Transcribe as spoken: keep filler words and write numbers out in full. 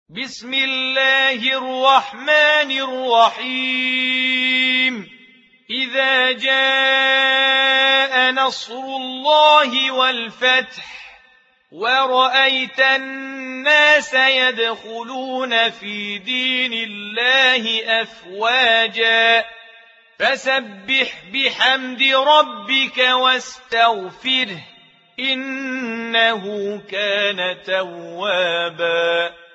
بسم الله الرحمن الرحيم إذا جاء نصر الله والفتح ورأيت الناس يدخلون في دين الله أفواجا فسبح بحمد ربك واستغفره إنه كان توابا.